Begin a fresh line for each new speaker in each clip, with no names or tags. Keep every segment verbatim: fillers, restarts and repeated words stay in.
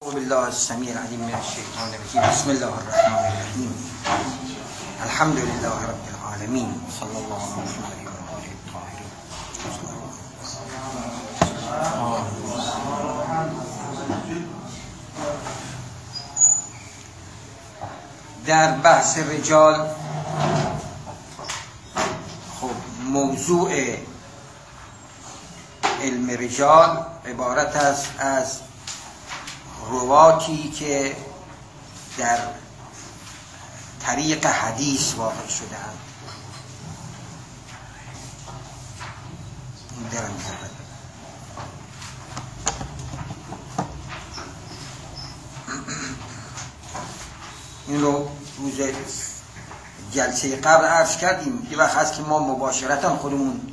بالله السميع العليم من الشيطان الرجيم. بسم الله الرحمن الرحيم. الحمد لله رب العالمين. صلى الله على محمد و آله الطاهرين. در بحث رجال، خب موضوع علم رجال عبارت است از رواتی که در طریق حدیث واقع شده‌اند. این درم زبد این رو روز جلسه قبل عرض کردیم. یه وقت هست که ما مباشرتا خودمون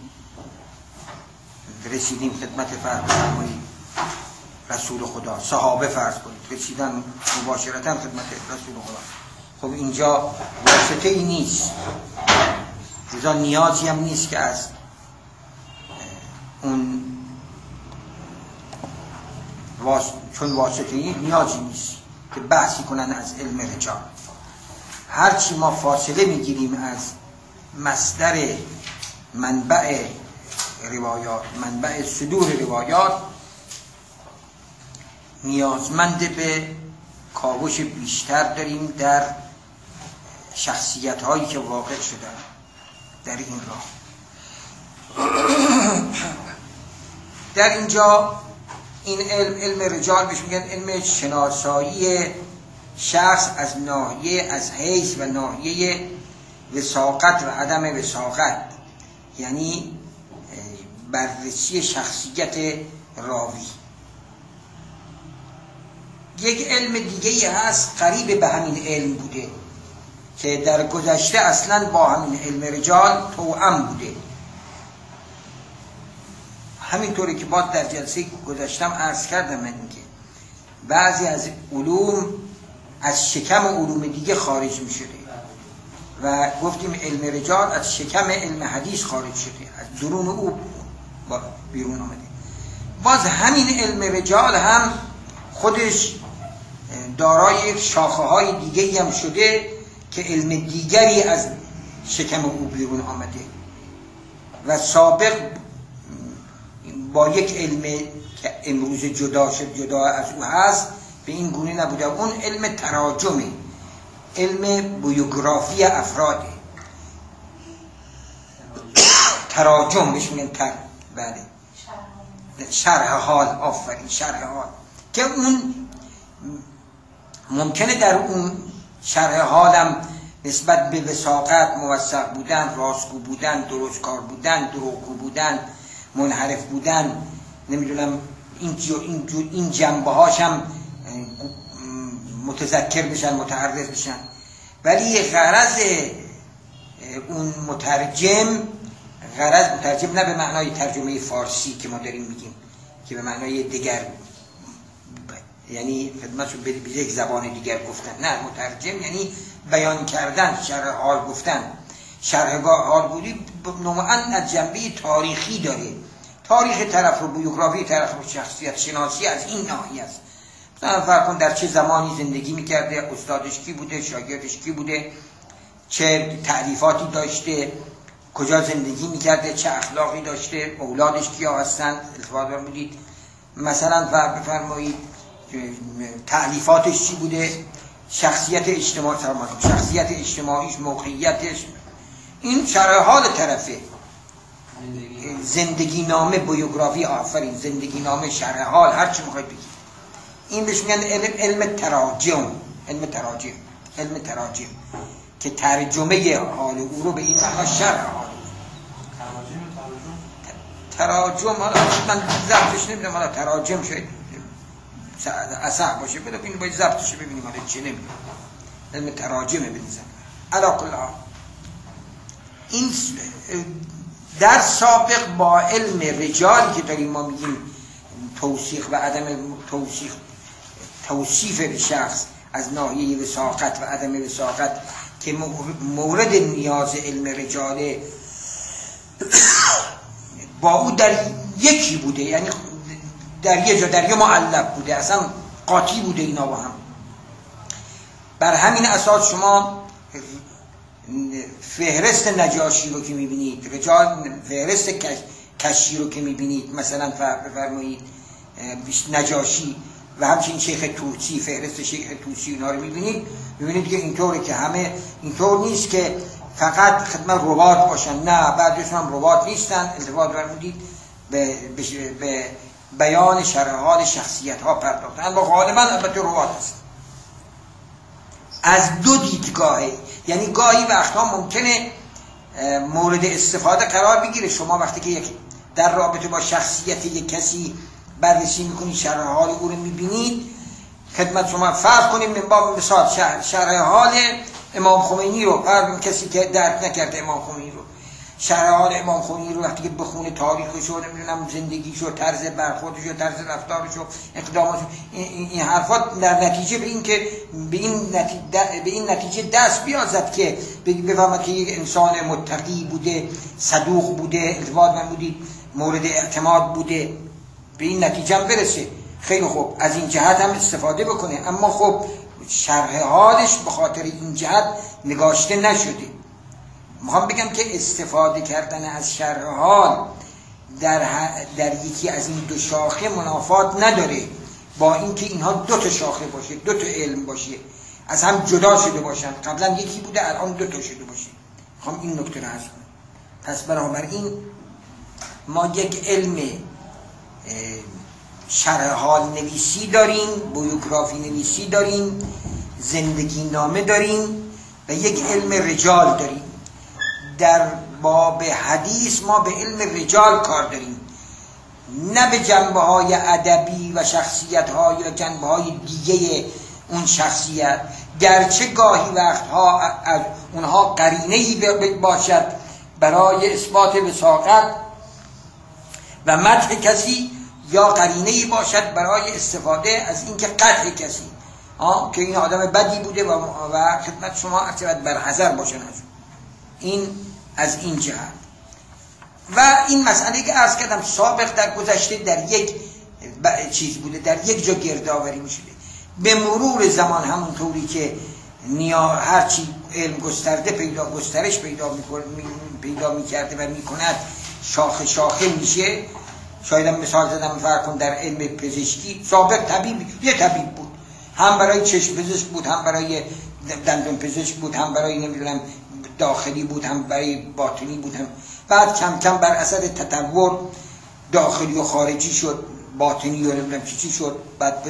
رسیدیم خدمت فرمایید رسول خدا، صحابه فرض کنید رسیدن مباشرتا خدمت رسول خدا. خب اینجا واسطه ای نیست، لذا نیازی هم نیست که از اون واس... چون واسطه ای نیازی نیست که بحثی کنن از علم رجال. هرچی ما فاصله میگیریم از مصدر منبع روایات، منبع صدور روایات، نیازمند به کاوش بیشتر داریم در شخصیت هایی که واقع شدن در این راه. در اینجا این علم علم رجال بهش میگن علم شناسایی شخص از ناحیه از حیث و ناحیه وثاقت و عدم وثاقت، یعنی بررسی شخصیت راوی. یک علم دیگه هست قریب به همین علم بوده که در گذشته اصلا با همین علم رجال توأم بوده. همینطوری که باز در جلسه گذشتم عرض کردم من که بعضی از علوم از شکم علوم دیگه خارج می شده و گفتیم علم رجال از شکم علم حدیث خارج شده، از درون او بیرون آمده. باز همین علم رجال هم خودش دارای یک شاخه های دیگه هم شده که علم دیگری از شکم او بیرون آمده و سابق با یک علم که امروز جدا شد، جدا از او هست، به این گونه نبوده. اون علم تراجمه، علم بیوگرافی افراده، تراجم بهش میگن تر بله شرح حال. آفرین، شرح حال، که اون ممکنه در اون شرح حالم نسبت به وثاقت، موثق بودن، راستگو بودن، درست کار بودن، دروغگو بودن، منحرف بودن، نمیدونم این این این جنبه هاشم متذکر بشن، متعرض بشن. ولی غرض اون مترجم، غرض مترجم نه به معنای ترجمه فارسی که ما داریم میگیم که به معنای دیگر، یعنی خدمتشون به یک زبان دیگر گفتن، نه، مترجم یعنی بیان کردن، شرح حال گفتن. شرح حال بودی نوعاً از جنبه تاریخی داره، تاریخ طرف رو، بیوگرافی طرف رو، شخصیت شناسی از این ناحیه است. مثلا فرض کن در چه زمانی زندگی میکرده، استادش کی بوده، شاگردش کی بوده، چه تعریفاتی داشته، کجا زندگی میکرده، چه اخلاقی داشته، اولادش کیا هستند، التفات بودید. مثلا فرض بفرمایید تألیفاتش چی بوده، شخصیت اجتماعی، شخصیت اجتماعیش، موقعیتش، این شرح حال طرفه. زندگی نامه، بیوگرافی، آفرین، زندگی نامه، شرح حال، هر چی میخواید بگید. این بهش میگن علم علم تراجم، علم تراجم، علم تراجم که ترجمه حال او رو به این معنا شرح حال. تراجم حالا من ضبطش نمیدونم، حالا تراجم شاید اصح باشه، بده ببینیم باید ضبطش ببینیم حالا چه نمیدونم. علم تراجمه بنظر علا کل حال. این در سابق با علم رجالی که داریم ما میگیم توصیف و عدم توصیف، توصیف به شخص از ناحیه وثاقت و عدم وثاقت که مورد نیاز علم رجاله، با او در یکی بوده، یعنی در یه جا در یه معلق بوده، اصلا قاطی بوده اینا با هم. بر همین اساس شما فهرست نجاشی رو که میبینید، رجال فهرست کشی رو که میبینید، مثلا بفرمایید نجاشی و همچنین شیخ توسی، فهرست شیخ توسی اینا رو میبینید، میبینید که اینطوره که همه اینطور نیست که فقط خدمت رباط باشن، نه بعضیشون هم رباط نیستن، التفات فرمودید به, به, به بیان شرح حال شخصیت ها پرداختن و غالبا البته رباط هست. از دو دیدگاهه، یعنی گاهی وقتا ممکنه مورد استفاده قرار بگیره. شما وقتی که یک در رابطه با شخصیت یک کسی بررسی میکنید، شرح حال او رو میبینید، خدمت شما فرض کنیم من باب مثال شرح, شرح حال امام خمینی رو، هر کسی که درک نکرده امام خمینی رو، شرح حال امام خمینی رو وقتی که بخونه تاریخش رو، نمیدونم زندگیش رو، طرز برخوردش رو، طرز رفتارش رو، اقداماتش، این, این حرفات در نتیجه به این که به این نتیجه, به این نتیجه دست بیازد که بفهمد که یک انسان متقی بوده، صدوق بوده، التفات نمودید مورد اعتماد بوده، به این نتیجه هم برسه. خیلی خوب، از این جهت هم استفاده بکنه، اما خب شرح حالش به خاطر این جهت نگاشته نشده. میخوام بگم که استفاده کردن از شرح حال در, در یکی از این دو شاخه منافات نداره با اینکه اینها دو تا شاخه باشه، دو تا علم باشه، از هم جدا شده باشن، قبلا یکی بوده الان دو تا شده باشه. میخوام این نکته رو عرض کنم. پس بنابراین ما یک علم شرح حال نویسی داریم، بیوگرافی نویسی داریم، زندگی نامه داریم و یک علم رجال داریم. در باب حدیث ما به علم رجال کار داریم، نه به جنبه های ادبی و شخصیت های یا جنبه های دیگه اون شخصیت، گرچه گاهی وقتها از اونها قرینه‌ای باشد برای اثبات وثاقت و مدح کسی، یا قرینه‌ای باشد برای استفاده از اینکه قدح کسی، آه که این آدم بدی بوده و, و خدمت شما باید برحذر باشن از این، از این جهت. و این مسئله که عرض کردم سابق در گذشته در یک چیز بوده، در یک جا گردآوری می‌شده. به مرور زمان همونطوری که نیا هرچی علم گسترده پیدا گسترش پیدا می‌کنه پیدا می‌کرده و می‌کند، شاخه شاخه میشه. شاید هم مثال زدم فرق کن در علم پزشکی، سابق طبیب یه طبیب بود، هم برای چشم پزشک بود، هم برای دندان پزشک بود، هم برای نمیدونم داخلی بود، هم برای باطنی بود، هم بعد کم کم بر اثر تطور داخلی و خارجی شد، باطنی و نمیدونم چی چی شد، بعد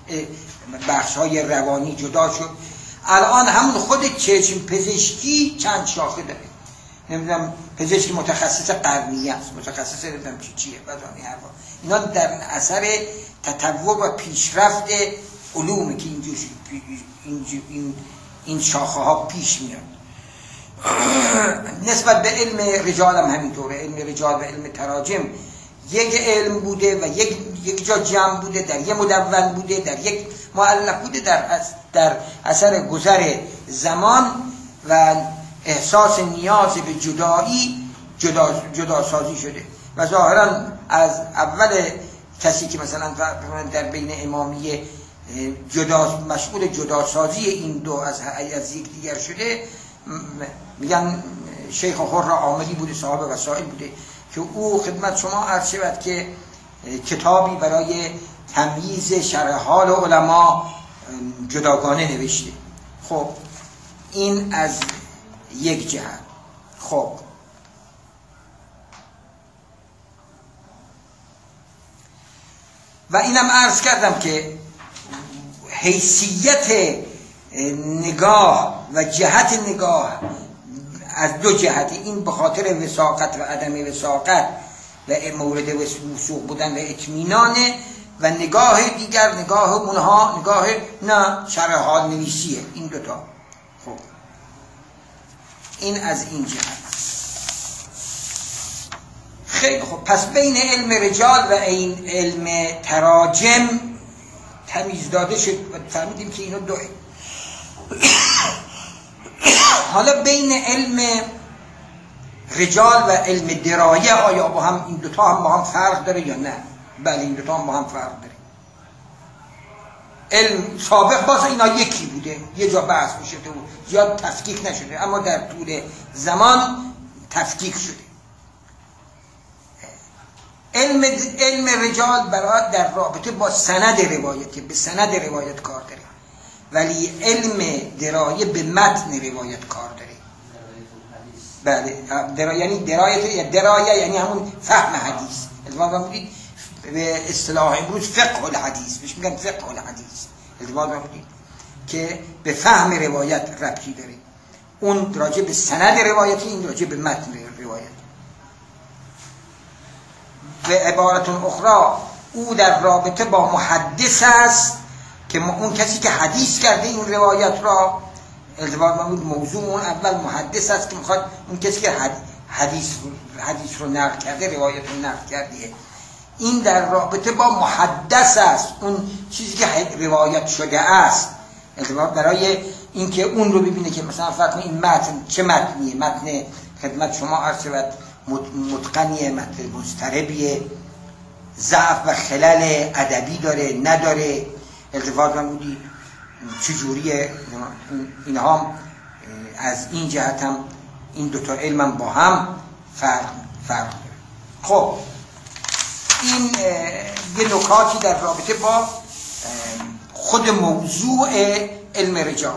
بخش های روانی جدا شد. الان همون خود چشم پزشکی چند شاخه داره، نمیدونم پزشک متخصص قرنیه است، متخصص نمیدونم چی چیه، بعد این حرفا، اینا در اثر تطور و پیشرفت علومه که اینجور این این شاخه ها پیش میاد. نسبت به علم رجال هم همینطوره. علم رجال و علم تراجم یک علم بوده و یک یک جا جمع بوده، در یک مدون بوده، در یک مؤلف بوده، در در اثر گذر زمان و احساس نیاز به جدایی جدا جدا سازی شده و ظاهرا از اول کسی که مثلا در بین امامیه جدا مشغول جدا سازی این دو از از یک دیگر شده، میگن شیخ حر عاملی بوده، صاحب وسائل بوده که او خدمت شما عرض شود که کتابی برای تمییز شرح حال علما جداگانه نوشته. خب این از یک جهت. خب و اینم عرض کردم که حیثیت نگاه و جهت نگاه از دو جهت، این به خاطر وثاقت و عدم وثاقت و مورد وثوق بودن و اطمینان، و نگاه دیگر نگاه اونها نگاه نه شرح حال نویسیه. این دوتا. خب این از این جهت. خیلی خب، پس بین علم رجال و این علم تراجم تمیز داده شد و فهمیدیم که اینو دو. حالا بین علم رجال و علم درایه آیا با هم این دوتا هم با هم فرق داره یا نه؟ بله این دوتا هم با هم فرق داره. علم سابق باز اینا یکی بوده، یه جا بحث میشده و زیاد تفکیک نشده، اما در طول زمان تفکیک شده. علم علم رجال برای در رابطه با سند روایت، به سند روایت کار داره، ولی علم درایه به متن روایت کار داره. بله درایه یعنی درایه یا درایه یعنی همون فهم حدیث. التفاظ بودید به اصطلاح امروز فقه الحدیث بهش میگن، فقه الحدیث التفاظ بودید که به فهم روایت ربطی داره. اون راجع به سند روایتی، این راجع به متن روایت. به عبارت اخرى او در رابطه با محدث است که اون کسی که حدیث کرده این روایت را، التفاظ بود موضوع اون اول محدث است که میخواد اون کسی که حدیث حدیث رو نقل کرده، روایت رو نقل کرده، این در رابطه با محدث است، اون چیزی که روایت شده است. التفاظ برای اینکه اون رو ببینه که مثلا فرض این متن چه متنیه، متن خدمت شما عرض شود متقنیه، متن مضطربیه، ضعف و خلل ادبی داره نداره، التفاظ بودی چجوریه. اینها از این جهت هم این دوتا علم هم با هم فرق فرق داره. خب این یه نکاتی در رابطه با خود موضوع علم رجال.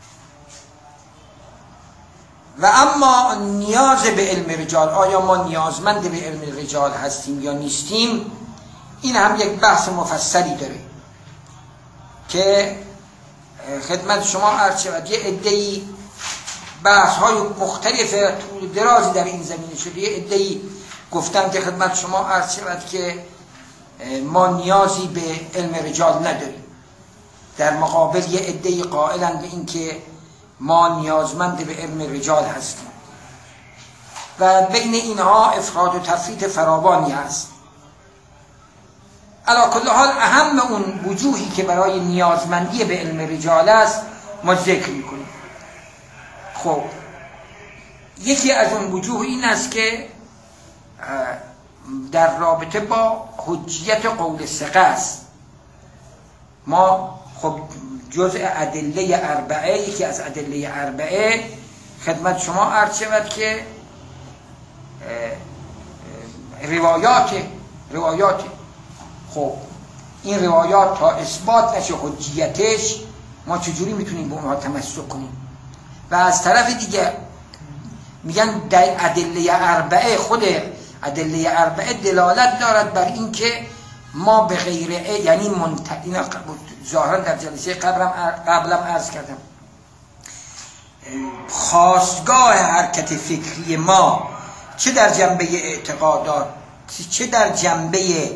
و اما نیاز به علم رجال، آیا ما نیازمند به علم رجال هستیم یا نیستیم، این هم یک بحث مفصلی داره که خدمت شما عرض شود. یه عده‌ای بحث های مختلف طول درازی در این زمینه شده. یه عده‌ای گفتن که خدمت شما عرض شود که ما نیازی به علم رجال نداریم، در مقابل یه عده‌ای قائلن به این که ما نیازمند به علم رجال هستیم و بین اینها افراد و تفریط فراوانی هست. علی کل حال اهم اون وجوهی که برای نیازمندی به علم رجال است ما ذکر میکنیم. خب یکی از اون وجوه این است که در رابطه با حجیت قول ثقه است. ما خب جزء ادله اربعه، یکی از ادله اربعه خدمت شما عرض شود که روایات روایات خب این روایات تا اثبات نشه حجیتش ما چجوری میتونیم به اونها تمسک کنیم؟ و از طرف دیگه میگن در ادله اربعه، خود ادله اربعه دلالت دارد بر این که ما به غیر یعنی منت... اینا ظاهرا در جلسه قبلم قبلم عرض کردم، خاستگاه حرکت فکری ما چه در جنبه اعتقادات چه در جنبه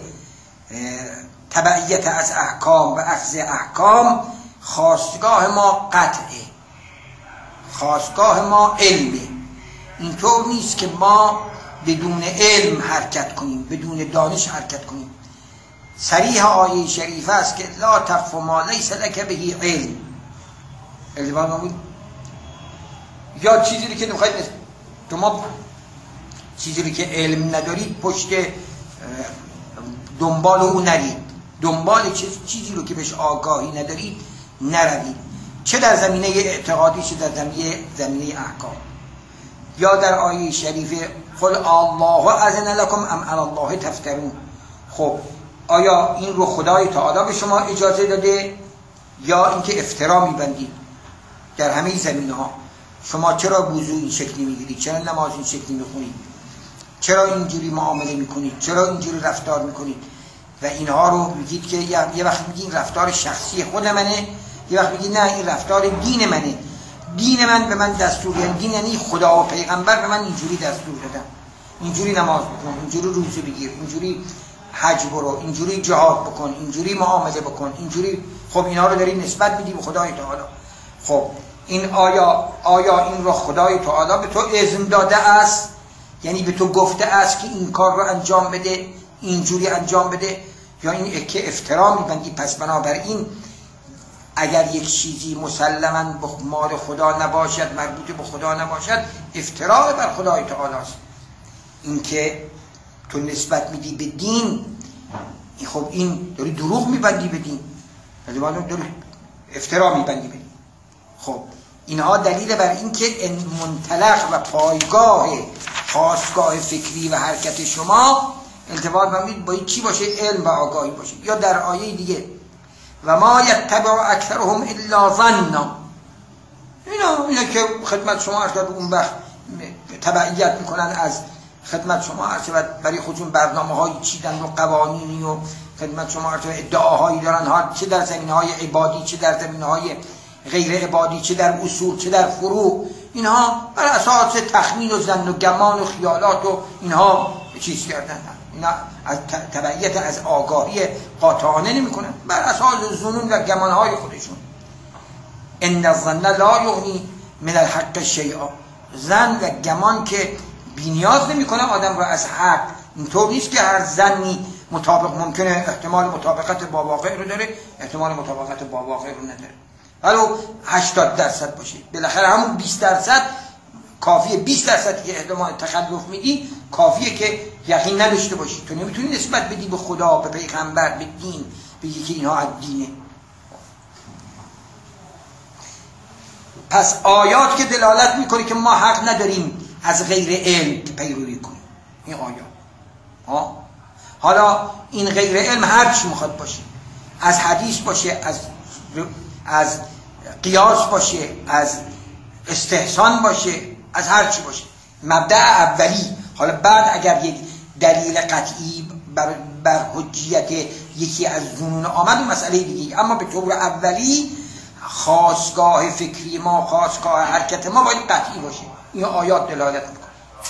تبعیت از احکام و اخذ احکام، خاستگاه ما قطعه، خاستگاه ما علمه. اینطور نیست که ما بدون علم حرکت کنیم، بدون دانش حرکت کنیم. صریح آیه شریفه است که لا تقف ما لیس لک به علم. یا چیزی که نمیخواید شما چیزی که علم ندارید پشت دنبال او نرید، دنبال چیزی رو که بهش آگاهی ندارید نروید، چه در زمینه اعتقادی چه در زمینه زمینه احکام. یا در آیه شریفه قل الله اذن لكم ام علی الله تفترون. خب آیا این رو خدای تعالی به شما اجازه داده یا اینکه افترا میبندید در همه زمینه ها؟ شما چرا وضو این شکلی میگیرید؟ چرا نماز این شکلی میخونید؟ چرا اینجوری معامله میکنید؟ چرا اینجوری رفتار میکنید؟ و اینها رو میگید که یه وقت میگید رفتار شخصی خود منه، یه وقت میگید نه این رفتار دین منه، دین من به من دستور، یعنی دین یعنی خدا و پیغمبر به من اینجوری دستور دادن، اینجوری نماز بکن، اینجوری روزه بگیر، اینجوری حج برو، اینجوری جهاد بکن، اینجوری معامله بکن، اینجوری. خب اینا رو داری نسبت میدی به خدای تعالی. خب این آیا آیا این رو خدای تعالی به تو اذن داده است؟ یعنی به تو گفته است که این کار رو انجام بده، اینجوری انجام بده، یا این که افترا میبندی؟ پس بنابراین اگر یک چیزی مسلماً به مال خدا نباشد، مربوط به خدا نباشد، افترا بر خدای تعالی است. این که تو نسبت میدی به دین، خب این داری دروغ میبندی به دین. الزام دور افترا میبندی. خب اینها دلیل بر این که منطلق و پایگاه خاستگاه فکری و حرکت شما التباط بمید باید چی باشه؟ علم و آگاهی باشه. یا در آیه دیگه و ما یتبع اکثرهم الا ظنا، اینا اینا که خدمت شما عرض کرد اون وقت تبعیت میکنن از خدمت شما عرض کرد برای خودشون برنامه‌های چیدن و قوانینی و خدمت شما عرض ادعاهایی دارن، ها چه در زمینه‌های عبادی چه در زمینه‌های غیر عبادی، چه در اصول چه در فروع، اینها بر اساس تخمین و ظن و گمان و خیالات و اینها چیز کردن. اینا از تبعیت از آگاهی قاطعانه نمی کنن، بر اساس ظنون و گمانهای خودشون. ان الظن لا یغنی من الحق شیئا، ظن و گمان که بی‌نیاز نمی‌کنه آدم رو از حق. اینطور نیست که هر ظنی مطابق ممکنه احتمال مطابقت با واقع رو داره، احتمال مطابقت با واقع رو نداره. ولو هشتاد درصد باشه، بالاخره همون بیست درصد کافیه. بیست درصد که احتمال تخلف میدی کافیه که یقین نداشته باشی. تو نمیتونی نسبت بدی به خدا، به پیغمبر، به دین، بگی که اینها از دینه. پس آیات که دلالت میکنه که ما حق نداریم از غیر علم پیروی کنیم، این آیات. ها حالا این غیر علم هر چی میخواد باشه، از حدیث باشه، از از قیاس باشه، از استحسان باشه، از هر چی باشه، مبدأ اولی. حالا بعد اگر یک دلیل قطعی بر, بر حجیت یکی از ظنون آمد و مسئله دیگه، اما به طور اولی خاستگاه فکری ما، خاستگاه حرکت ما باید قطعی باشه. این آیات دلالت میکنه.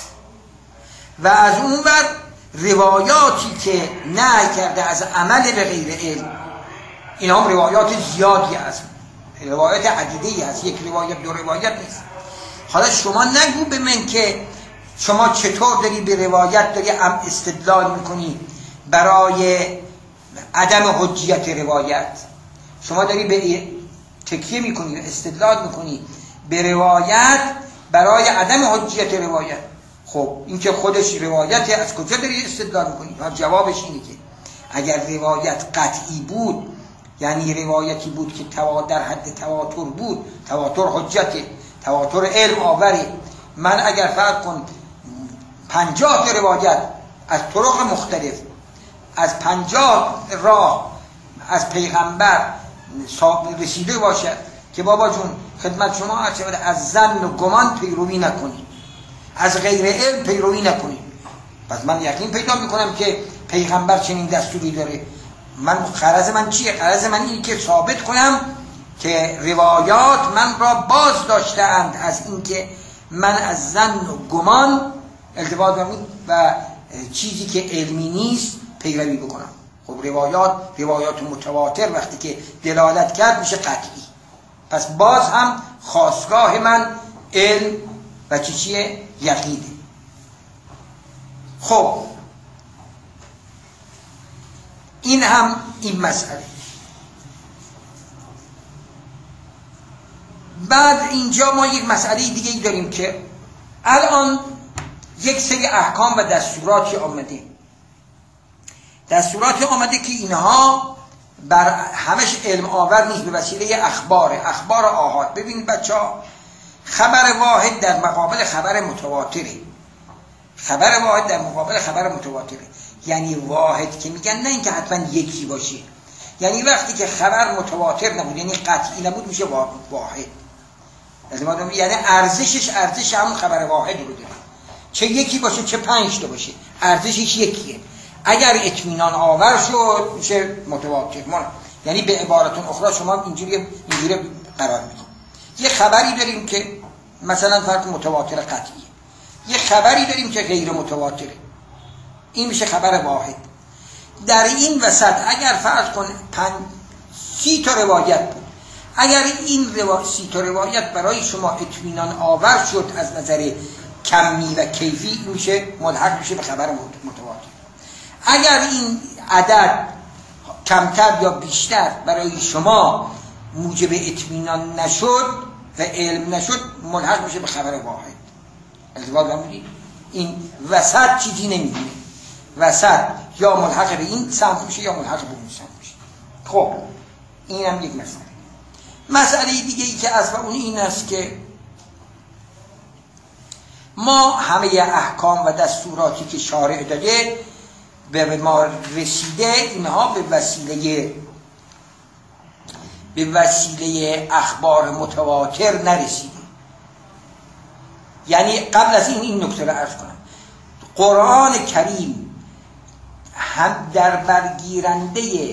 و از اون ور روایاتی که نهی کرده از عمل به غیر علم، این هم روایات زیادی هست، روایات عدیده‌ای هست، یک روایت دو روایت نیست. حالا شما نگو به من که شما چطور داری به روایت داری استدلال میکنی برای عدم حجیت روایت. شما داری به تکیه میکنی، استدلال میکنی به روایت برای عدم حجیت روایت. خب این که خودش روایت، از کجا داری استدلال میکنی؟ جوابش اینه که اگر روایت قطعی بود، یعنی روایتی بود که در حد تواتر بود، تواتر حجته، تواتر علم آوری. من اگر فرض کن پنجاه تا روایت از طرق مختلف از پنجاه راه از پیغمبر رسیده باشد که بابا جون خدمت شما از ظن و گمان پیروی نکنید، از غیر علم پیروی نکنید، پس من یقین پیدا میکنم که پیغمبر چنین دستوری داره. من غرض من چیه؟ غرض من اینه که ثابت کنم که روایات من را باز داشته‌اند از اینکه من از ظن و گمان التفات بمون و چیزی که علمی نیست پیروی بکنم. خب روایات روایات متواتر وقتی که دلالت کرد میشه قطعی. پس باز هم خاستگاه من علم و چی چیه؟ یقینه. خب این هم این مسئله. بعد اینجا ما یک مسئله دیگه ای داریم که الان یک سری احکام و دستوراتی آمده، دستوراتی آمده که اینها بر همش علم آور نیست، به وسیله اخباره، اخبار آحاد. ببینید بچه ها، خبر واحد در مقابل خبر متواتره، خبر واحد در مقابل خبر متواتره. یعنی واحد که میگن نه اینکه حتما یکی باشه، یعنی وقتی که خبر متواتر نبود یعنی قطعی نبود میشه واحد. یعنی ارزشش ارزش همون خبر واحد رو داره، چه یکی باشه چه پنج تا باشه ارزشش یکیه. اگر اطمینان آور شد میشه متواتر. یعنی به عبارت اخرى شما اینجوری اینجوری قرار میدید. یه خبری داریم که مثلا فرض متواتر قطعیه، یه خبری داریم که غیر متواتره، این میشه خبر واحد. در این وسط اگر فرض کن پنج سی تا روایت بود، اگر این روایت سی تا روایت برای شما اطمینان آور شد از نظر کمی و کیفی، میشه ملحق میشه به خبر متواتر. اگر این عدد کمتر یا بیشتر برای شما موجب اطمینان نشد و علم نشد، ملحق میشه به خبر واحد. التفات بمونید، این وسط چیزی نمیدونه، وسط یا ملحق به این سمت میشه یا ملحق به اون سمت میشه. خب این هم یک مسئله. مسئله دیگه ای که از و اون این است که ما همه احکام و دستوراتی که شارع داده به ما رسیده، اینها به وسیله به وسیله اخبار متواتر نرسیده. یعنی قبل از این این نکته رو عرض کنم، قرآن کریم هم در برگیرنده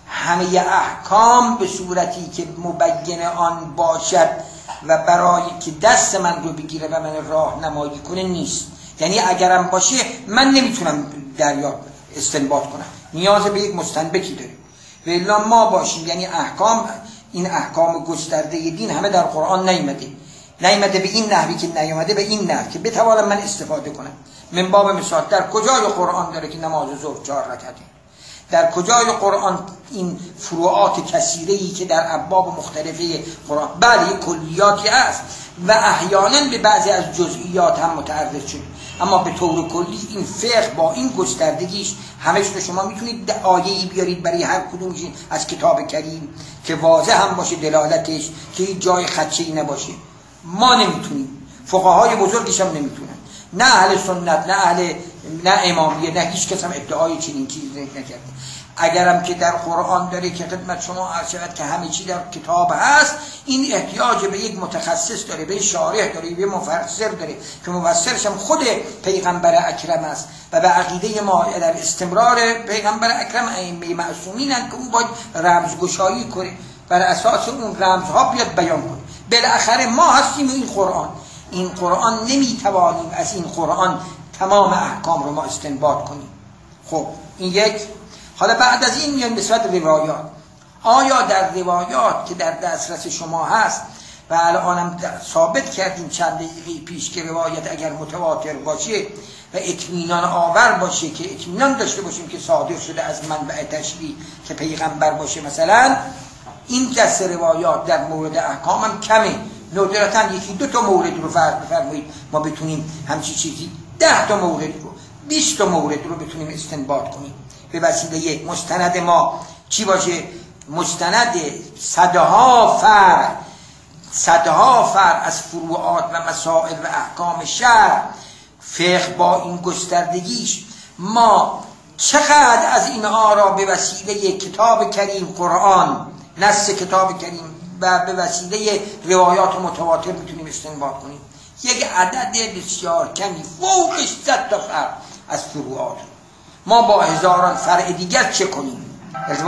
همه احکام به صورتی که مبین آن باشد و برای که دست من رو بگیره و من راهنمایی کنه نیست. یعنی اگرم باشه من نمیتونم دریا استنباط کنم، نیاز به یک مستنبطی داره. و الا ما باشیم، یعنی احکام، این احکام گسترده دین همه در قرآن نیامده، نیامده به این نحوی که نیامده به این نحو که بتوانم من استفاده کنم. من باب مثال در کجای قرآن داره که نماز ظهر چهار رکعته؟ در کجای قرآن این فروعات کثیره‌ای که در ابواب مختلفه قرآن، بله کلیاتی است و احیانا به بعضی از جزئیات هم متعرض شد، اما به طور کلی این فقه با این گستردگیش همش رو شما میتونید آیه‌ای بیارید برای هر کدومش از کتاب کریم که واضح هم باشه دلالتش، که جای خدشه‌ای نباشه. ما نمیتونیم، فقهای بزرگش هم نمیتونن، نه اهل سنت، نه اهل نه امامیه، نه هیچ کس هم ادعای چنین چیزی نکرده. اگرم که در قرآن داره که خدمت شما عرض شود که همه چی در کتاب هست، این احتیاج به یک متخصص داره، به شارح داره، به مفسر داره که مفسرش هم خود پیغمبر اکرم است و به عقیده ما در استمرار پیغمبر اکرم ائمه معصومینن که اون باید رمزگشایی کنه، بر اساس اون رمزها بیاد بیان کنه. بالاخره ما هستیم این قرآن، این قرآن نمیتوانیم از این قرآن تمام احکام رو ما استنباط کنیم. خب این یک. حالا بعد از این میان نسبت روایات، آیا در روایات که در دسترس شما هست و الانم ثابت کردیم چند دقیقه پیش که روایت اگر متواتر باشه و اطمینان آور باشه، که اطمینان داشته باشیم که صادر شده از منبع تشریع که پیغمبر باشه، مثلا این دست روایات در مورد احکام هم کمه، ندرتاً یکی دو تا مورد رو فرض بفرمایید ما بتونیم همچی چیزی ده تا مورد رو، بیست تا مورد رو بتونیم استنباط کنیم به وسیله مستند ما چی باشه؟ مستند صدها فرع، صدها فرع از فروعات و مسائل و احکام شرع. فقه با این گستردگیش ما چقدر از اینها را به وسیله کتاب کریم قرآن، نص کتاب کریم و به وسیله روایات متواتر میتونیم استنباط کنیم. یک عدد بسیار کمی، فوقش صد تا فرع از فروعات. ما با هزاران فرع دیگر چه کنیم؟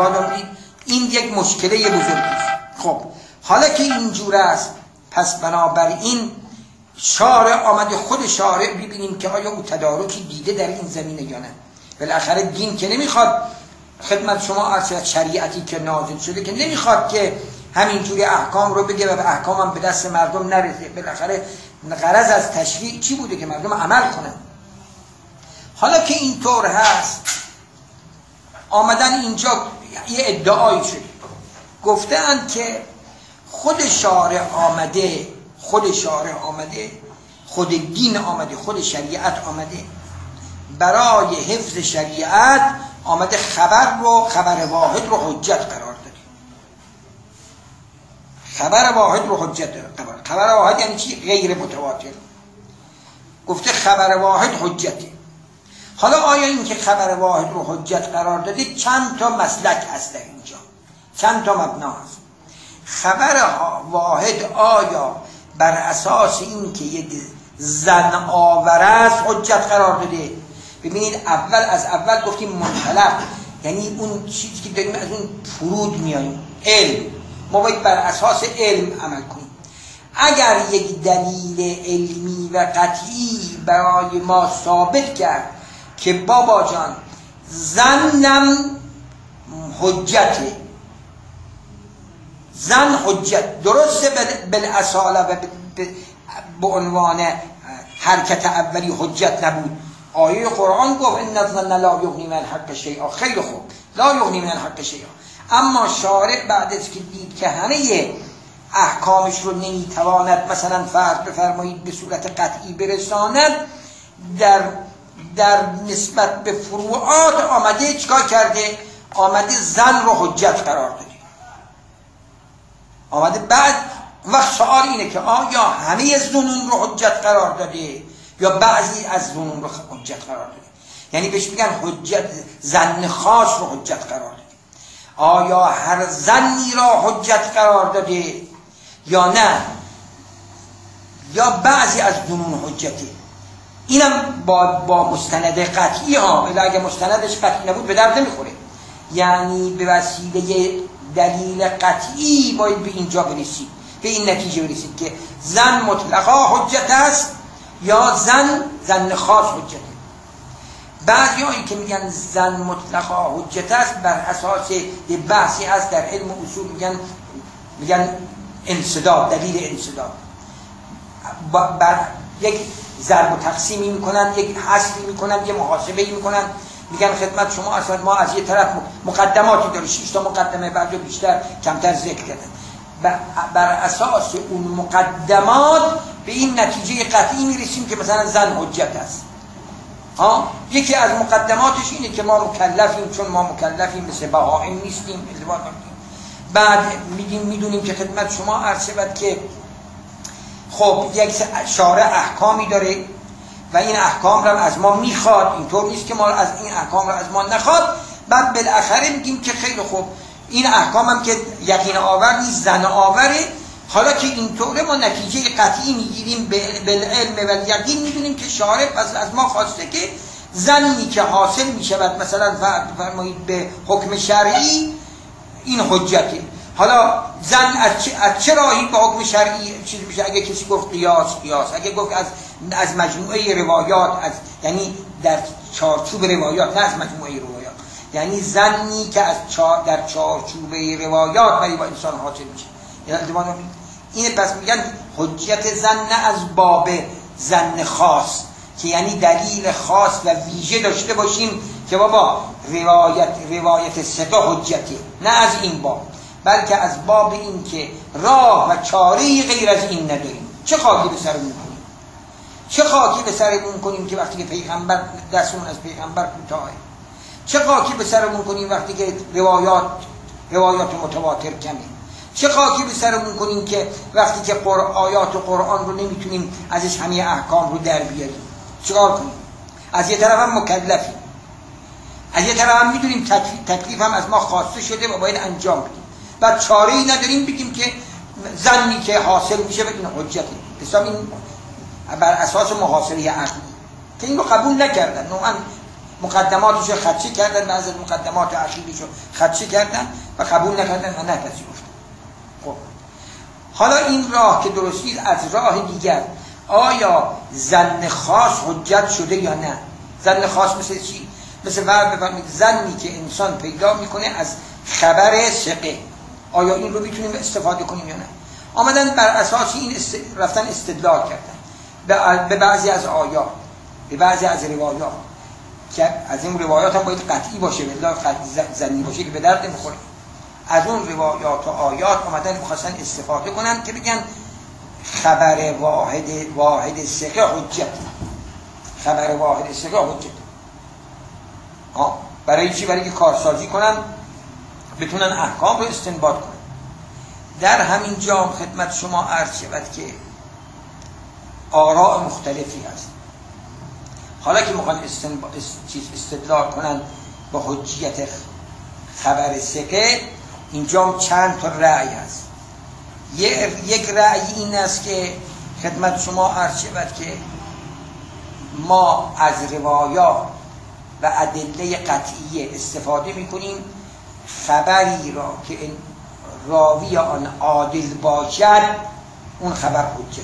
این یک مشکله بزرگی است. خب حالا که اینجور است، پس بنابراین شارع آمده، خود شارع ببینیم که آیا او تدارکی دیده در این زمینه یا نه. بالاخره دین که نمیخواد، خدمت شما عرض شریعتی که نازل شده که نمیخواد که همینجوری احکام رو بگه و به احکام هم به دست مردم نرسه. بالاخره غرض از تشریع چی بوده؟ که مردم عمل کنن. حالا که اینطور هست، آمدن اینجا یه ادعایی شده، گفتن که خود شارع آمده، خود شارع آمده، خود دین آمده، خود شریعت آمده، برای حفظ شریعت آمده خبر رو، خبر واحد رو حجت قرار داده. خبر واحد رو حجت قرار. خبر واحد یعنی چی؟ غیر متواتر. گفته خبر واحد حجته. حالا آیا این که خبر واحد رو حجت قرار داده، چند تا مسلک هست در اینجا، چند تا مبنا هست. خبر واحد آیا بر اساس این که یک زن آور است حجت قرار داده؟ ببینید اول از اول گفتیم منطلق، یعنی اون چیزی که داریم از اون فرود میاییم، علم. ما باید بر اساس علم عمل کنیم. اگر یک دلیل علمی و قطعی برای ما ثابت کرد که بابا جان زنم حجته، زن حجت، درسته بالاصاله و به عنوان حرکت اولی حجت نبود. آیه قرآن گفت ان الظن لا یغنی من الحق شیئا. خیلی خوب، لا یغنی من الحق شیئا. اما شارع بعد از که دید که همه احکامش رو نمیتواند مثلا فرض بفرمایید به صورت قطعی برساند، در در نسبت به فروعات آمده چیکار کرده؟ آمده زن رو حجت قرار داده. آمده بعد وقت سوال اینه که آیا همه ظنون رو حجت قرار داده یا بعضی از ظنون رو حجت قرار داده. یعنی بهش میگن حجت، ظن خاص رو حجت قرار داده. آیا هر ظنی را حجت قرار داده یا نه، یا بعضی از ظنون حجته. اینم با با مستند قطعی ها، ولی اگه مستندش قطعی نبود به درد نمیخوره. یعنی به وسیله دلیل قطعی باید به اینجا برسید، به این نتیجه برسید که ظن مطلقا حجت است یا ظن ظن خاص حجته. بعضی هایی که میگن ظن مطلقا حجت است بر اساس یه بحثی هست در علم اصول، میگن میگن انسداد، دلیل انسداد. بر یک ضرب و تقسیمی میکنن، یک حسبی میکنن، یه محاسبه‌ای میکنن، میگن خدمت شما اصلا ما از یه طرف مقدماتی داره، شش تا مقدمه، بعد بیشتر کمتر ذکر کردن. بر اساس اون مقدمات به این نتیجه قطعی میرسیم که مثلا ظن حجت است. ها یکی از مقدماتش اینه که ما مکلفیم، چون ما مکلفیم مثل بهائم نیستیم، ازدواج نکنیم. بعد میگیم میدونیم که خدمت شما عرض شود که خب یک شارع احکامی داره و این احکام را از ما میخواد، اینطور نیست که ما از این احکام را از ما نخواد. بعد بالاخره میگیم که خیلی خوب این احکام هم که یقین آور نیست، ظن آوره. حالا که اینطوره ما نتیجه قطعی میگیریم بالعلم و الیقین، میدونیم که شارع پس از ما خواسته که ظنی که حاصل میشود مثلا فرمایید به حکم شرعی این حجته. حالا ظن از چه, از چه راهی به حکم شرعی چیز میشه؟ اگه کسی گفت قیاس قیاس، اگه گفت از از مجموعه روایات، از یعنی در چارچوب روایات، نه از مجموعه روایات، یعنی ظنی که از چار در چارچوب روایات برای با انسان حاصل میشه. اینه پس میگن حجت ظن نه از باب ظن خاص که یعنی دلیل خاص و ویژه داشته باشیم که بابا روایت روایت ثقه حجته، نه از این باب، بلکه از باب این که راه و چاره‌ای غیر از این نداریم. چه خاکی به سرمون کنیم؟ چه خاکی به سرمون کنیم که وقتی که پیغمبر دستمون از پیغمبر کوتاهه؟ چه خاکی به سرمون کنیم وقتی که روایات روایات متواتر کمه؟ چه خاکی به سرمون کنیم که وقتی که آیات و قرآن رو نمیتونیم ازش همه احکام رو در بیاریم؟ چیکار کنیم؟ از یه طرف هم مکلفیم، از یه طرف هم میدونیم تکلیف, تکلیف هم از ما خواسته شده و باید انجام بدیم. بعد چاره‌ای نداریم بگیم که ظنی که حاصل میشه به این حجته. حساب این بر اساس محاصره عقلی که این رو قبول نکردن، نوعا مقدماتش رو خدشه کردن، بعض از مقدمات عقلیش رو خدشه کردن و قبول نکردن و نپذیرفتن. خب حالا این راه که درستید از راه دیگر، آیا ظن خاص حجت شده یا نه؟ ظن خاص مثل چی؟ مثل بعد بفرمید ظنی که انسان پیدا میکنه از خبر ثقه، آیا این رو میتونیم استفاده کنیم یا نه؟ آمدن بر اساس این است... رفتن استدلال کردن به بعضی از آیات، به بعضی از روایات که از این روایات هم باید قطعی باشه، بلا ظنی باشه که به درد نمیخوره. از اون روایات و آیات آمدن میخواستن استفاده کنن که بگن خبر واحد واحد ثقه حجت، خبر واحد ثقه حجت. ها برای چی؟ برای که کارسازی کنن، بتونن احکام رو استنباط کنن. در همین جا خدمت شما عرض شود که آراء مختلفی هست. حالا که میخوان استنباط استدلال کنن با حجیت خبر ثقه، اینجا چند تا رأی هست. یک رأی این است که خدمت شما عرض شود که ما از روایات و ادله قطعیه استفاده میکنیم، خبری را که راوی آن عادل باشد اون خبر حجت.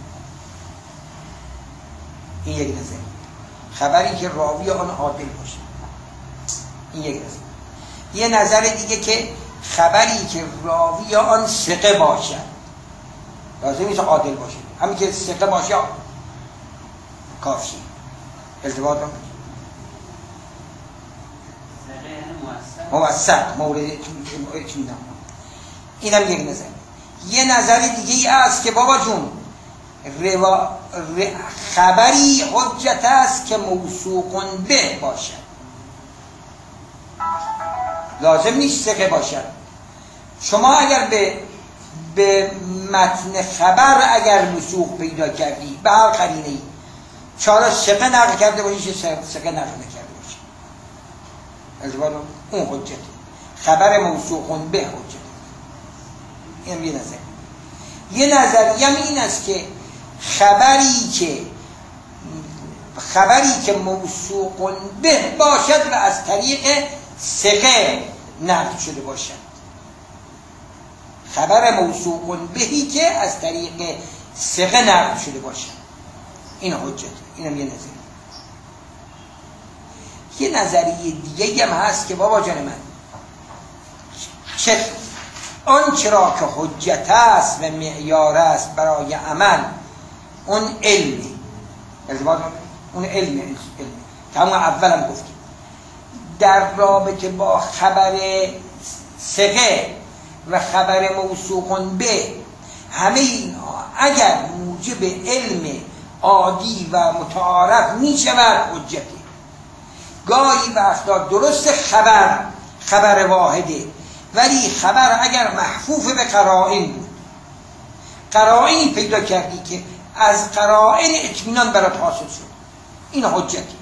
این یک نظر. خبری که راوی آن عادل باشد، این یک نظر. یه نظر دیگه که خبری که راوی آن ثقه باشد، لازم نیست عادل باشه، همین که ثقه باشه کافیه. التباط هم موثق مورد اطمینان. اینم یک نظر. یه نظر دیگه ای است که بابا جون روا... ر... خبری حجت است که موثوق به باشد، لازم نیست ثقه باشد. شما اگر به به متن خبر اگر وثوق پیدا کردی به هر قرینه‌ای، چاره ثقه نقل کرده باشی ثقه نقل نکرده باشی، از اون حجت خبر موثوق به حجت. این یه نظر. یه نظریه این است که خبری که خبری که موثوق به باشد و از طریق ثقه نقل شده باشد، خبر موثوق بهی که از طریق ثقه نقل شده باشد، این حجت. اینم یه نظریه. یه نظریه دیگه هم هست که بابا جان من چه آنچه را که حجت است و معیار است برای عمل اون علمی، اون علم علم که همون اولم گفتیم در رابطه با خبر ثقه و خبر موثوق به، همه اینها اگر موجب علم عادی و متعارف می شود حجتی. گاهی وقتا درست خبر خبر واحده، ولی خبر اگر محفوف به قرائن بود، قرائنی پیدا کردی که از قرائن اطمینان برات حاصل شد، این حجتی.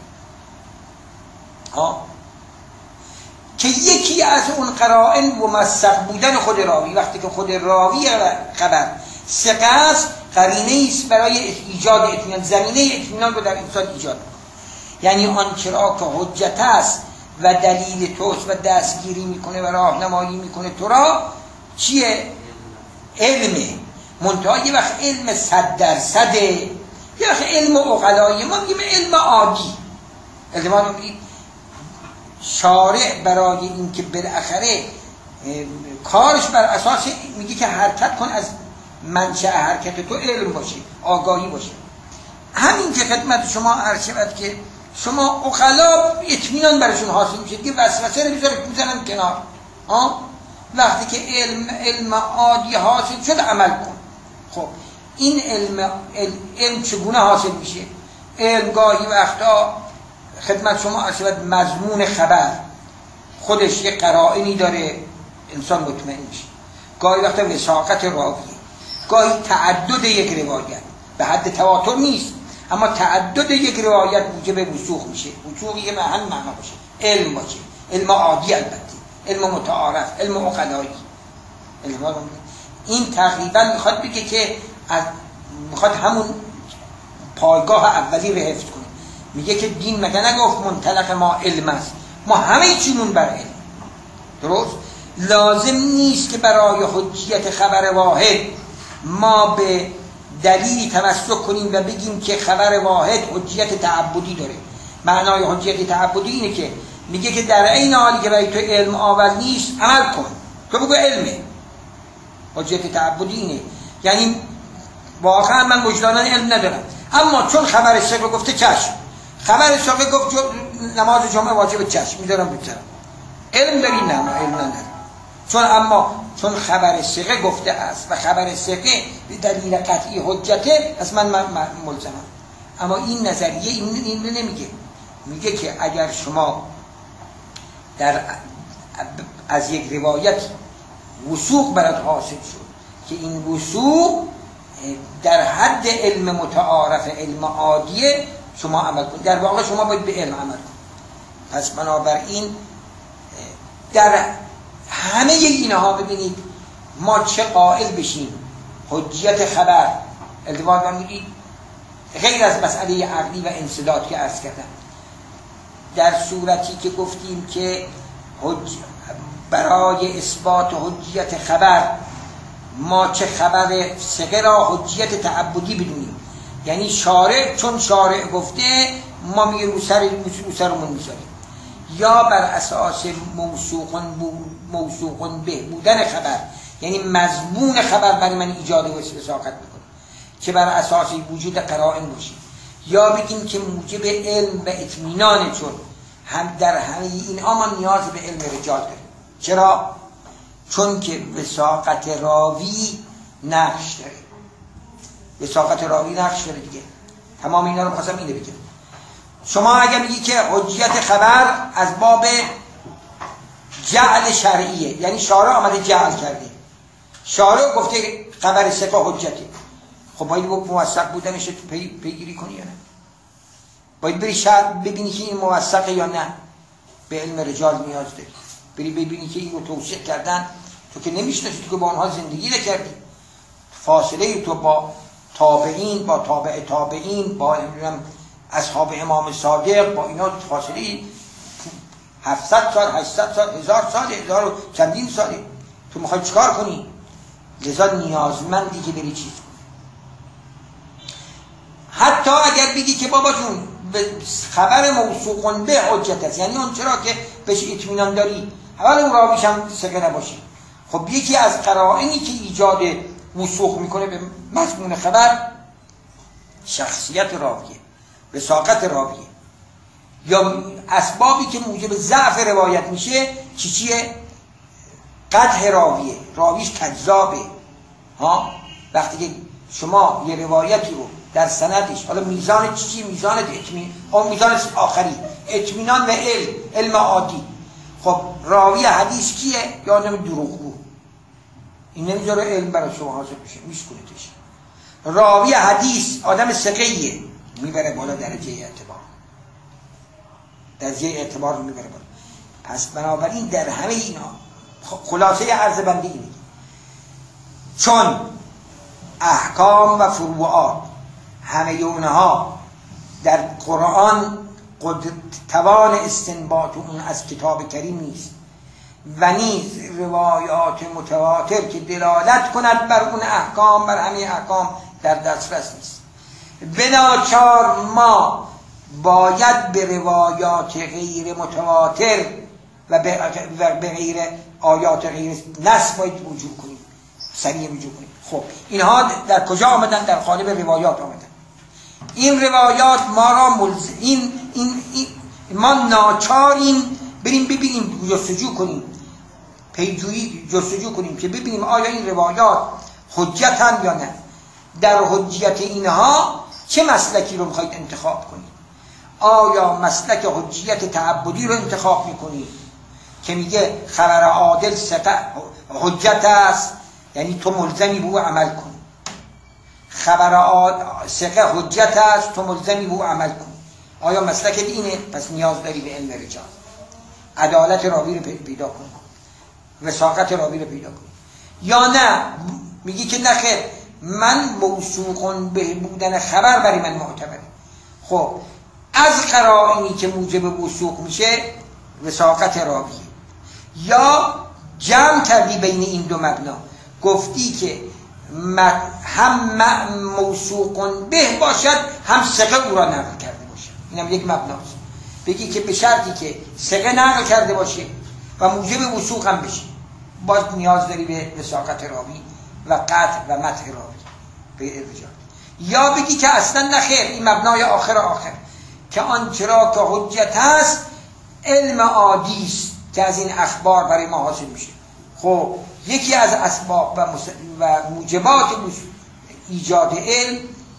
ها که یکی از اون قرائن ممسک بودن خود راوی، وقتی که خود راوی خبر ثقه است، قرینه است برای ایجاد اطمینان، زمینه اطمینان رو در انسان ایجاد کنه. یعنی آنچه را که حجت است و دلیل توست و دستگیری میکنه و راهنمایی میکنه تو را، چیه؟ علمه. منتها یه وقت علم صد درصده، یه وقت علم عقلایی، ما میگیم علم عادی. علم میگیم شارع برای اینکه بالاخره کارش بر اساس میگه که حرکت کن، از منشأ حرکت تو علم باشه، آگاهی باشه. همین که خدمت شما عرض شد که شما عقلا اطمینان برشون حاصل میشه دیگه، وسوسه رو بذارید میزنن کنار. ها وقتی که علم علم عادی حاصل شد عمل کن. خب این علم علم, علم چگونه حاصل میشه؟ علم گاهی وقتا خدمت شما عرض شد مضمون خبر خودش یه قرائنی داره، انسان مطمئن میشه. گاهی وقتا وثاقت راویه، گاهی تعدد یک روایت، به حد تواتر نیست اما تعدد یک روایت موجب وثوق میشه. وثوقی که هم معنا باشه، علم باشه، علم عادی، البته علم متعارف، علم عقلایی. این تقریبا میخواد بگه که میخواد همون پایگاه اولی رو حفظ کنه. میگه که دین مگه نگفت منطلق ما علم است، ما همه چیمون بر علم. درست؟ لازم نیست که برای حجیت خبر واحد ما به دلیلی تمسک کنیم و بگیم که خبر واحد حجیت تعبدی داره. معنای حجیت تعبدی اینه که میگه که در عین حالی که برای تو علم آور نیست عمل کن، تو بگو علمه. حجیت تعبدی اینه، یعنی واقعا من وجدانا علم ندارم اما چون خبر ثقه گفته چشم، خبر ثقه گفت نماز جمعه واجب، چشم میذارم بچرم. علم داری؟ نه ما علم ندارم. چون اما چون خبر ثقه گفته است و خبر ثقه به دلیل قطعی حجته، پس من ملزمم. اما این نظریه این این نمیگه. میگه که اگر شما در از یک روایت وثوق برات حاصل شد که این وثوق در حد علم متعارف، علم عادیه، شما عمل کنید. در واقع شما باید به علم عمل کنید. پس بنابراین در همه اینها ببینید ما چه قائل بشیم حجیت خبر التفات من میگید غیر از مسئله عقلی و انسداد که عرض کردم، در صورتی که گفتیم که حج برای اثبات حجیت خبر ما چه خبر ثقه را حجیت تعبدی بدونیم، یعنی شارع چون شارع گفته ما میگه رو سر رو سرمون میذاریم، یا بر اساس موثوقن موثوقن به بودن خبر، یعنی مضمون خبر برای من ایجاد وثاقت میکنه که بر اساس وجود قرائن باشه، یا بگیم که موجب علم و اطمینان، چون هم در همه اینها ما نیاز به علم رجال داریم. چرا؟ چون که وثاقت راوی نقش داره. وثاقت راوی نقش داره دیگه. تمام اینا رو خواستم اینه بگم. شما اگر میگی که حجیت خبر از باب جعل شرعیه، یعنی شارع آمده جعل کرده، شارع گفته خبر ثقه حجته، خب باید موثق بودنش پی پیگیری کنی یا نه؟ باید بری شرط ببینی که این موثقه یا نه. به علم رجال نیاز داری، بری ببینی که اینو توثیق کردن. تو که نمیشناسی، تو که با آنها زندگی نکردی، فاصله تو با تابعین، با تابع تابعین، با اصحاب امام صادق، با اینا فاصله هفتصد سال، هشتصد سال، هزار سال، هزار و چندین ساله. تو میخوای چیکار کنی؟ لذا نیازمندی که بری چیز کنی. حتی اگر بگی که بابا جون خبر موثوق به حجت است، یعنی اون چرا که بهش اطمینان داری، اول اون راویش هم ثقه نباشه. خب یکی از قرائنی که ایجاد وثوق میکنه به مضمون خبر شخصیت راویه، وثاقت راویه، یا اسبابی که موجب ضعف روایت میشه چی چیه؟ قدح راویه، راویش کذابه. ها وقتی که شما یه روایتی رو در سندش، حالا میزان چی چی میزان اطمینان، اون میزان آخری اطمینان و علم، علم عادی. خب راوی حدیث کیه؟ یا آدم دروغگو، این نمیذاره علم برای شما حاصل بشه، میشکنتش. راوی حدیث آدم ثقه‌ایه، میبره بالا درجه اعتبار، درجه اعتبار رو میبره بالا. پس بنابراین در همه اینا خلاصه عرض بنده اینه، چون احکام و فروعات همه اونها در قرآن قدرت توان استنباط اون از کتاب کریم نیست، و نیز روایات متواتر که دلالت کند بر اون احکام، بر همه احکام در دسترس نیست. بناچار ما باید به روایات غیر متواتر و به غیر آیات غیر نص باید رجوع کنیم، سریع رجوع کنیم. خب اینها در کجا آمدن؟ در قالب روایات آمدن. این روایات ما را ملزم، این, این, این ما ناچاریم بریم ببینیم، جستجو کنیم، پیجویی جستجو کنیم که ببینیم آیا این روایات حجتن یا نه. در حجیت اینها چه مسلکی رو میخواید انتخاب کنید؟ آیا مسلک حجیت تعبدی رو انتخاب میکنید که میگه خبر عادل ثقه حجت است، یعنی تو ملزمی به او عمل کن. خبر ثقه حجت است، تو ملزمی به او عمل کن. آیا مسلک اینه؟ پس نیاز داری به علم رجال، عدالت راوی رو پیدا کن، وثاقت راوی رو پیدا کن. یا نه میگی که نخیر، من موثوق به بودن خبر برای من معتبره. خب از قرائنی که موجب وثوق میشه وثاقت راوی، یا جمع کردی بین این دو مبنا، گفتی که هم موثوق به باشد، هم ثقه او را نقل کرده باشه. اینم یک مبناست. بگی که به شرطی که ثقه نقل کرده باشه و موجب وثوق هم بشه، باز نیاز داری به وثاقت راوی و قطع و مدح راوی به ارجاع. یا بگی که اصلا نخیر، این مبنای آخر آخر که آنچه را که حجت هست علم عادی است که از این اخبار برای ما حاصل میشه. خب یکی از اسباب و, و موجبات ایجاد علم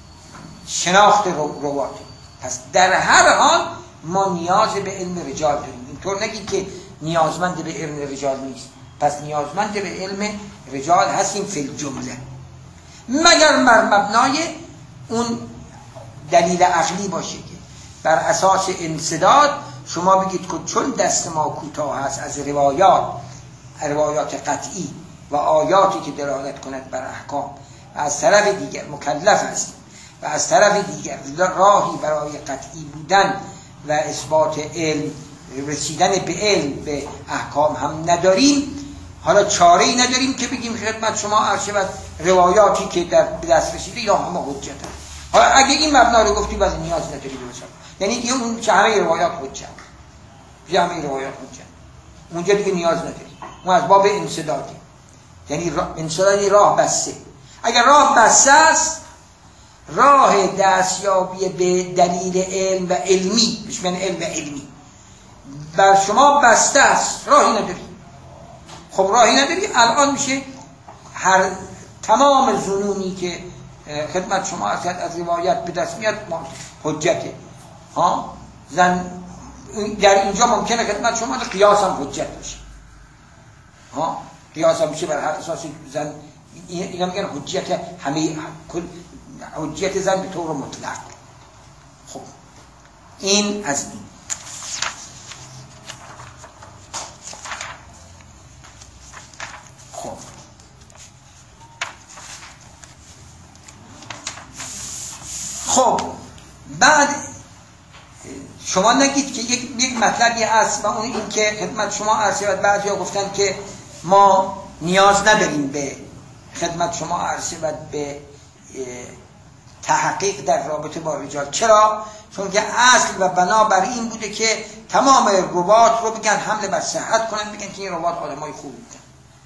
شناخت رو روات. پس در هر حال ما نیاز به علم رجال داریم. اینطور نگید که نیازمند به علم رجال نیست، پس نیازمند به علم رجال هستیم فی الجمله، مگر بر مبنای اون دلیل عقلی باشه که بر اساس انسداد شما بگید که چون دست ما کوتاه هست از روایات روایات قطعی و آیاتی که دلالت کند بر احکام، و از طرف دیگر مکلف است و از طرف دیگر راهی برای قطعی بودن و اثبات علم، رسیدن به علم به احکام هم نداریم، حالا چاره‌ای نداریم که بگیم خدمت شما ارشد روایاتی که در دست رسیده یا همه حجت هست. حالا اگه این مبنا رو گفتی باز نیاز نداری به مثال، یعنی دیگه اون چه همه روایات حجت، همه روایات حجت، اونجا دیگه نیاز نداری، اون از باب انسدادی، یعنی انسدادی راه بسته. اگر راه بسته است، راه دستیابی به دلیل علم و علمی، بهش میگن علم و علمی، بر شما بسته است، راهی نداری. خب راهی نداری، الان میشه هر تمام ظنونی که خدمت شما از روایت به دست میاد حجته. ها زن در اینجا ممکنه خدمت شما قیاس هم حجت باشه. ها قیاس هم میشه بر هر اساس زن اینا میگن حجیت همه کل حجیت زن به طور مطلق. خب این از این. خب خب بعد شما نگید که یک یک مطلبی هست و اون این که خدمت شما عرض شود. بعضیا گفتن که ما نیاز نداریم به خدمت شما عرض شود به تحقیق در رابطه با رجال. چرا؟ چون که اصل و بنا بر این بوده که تمام روات رو بگن حمله بر صحت کنن، بگن که این روات آدمای خوبی بودن،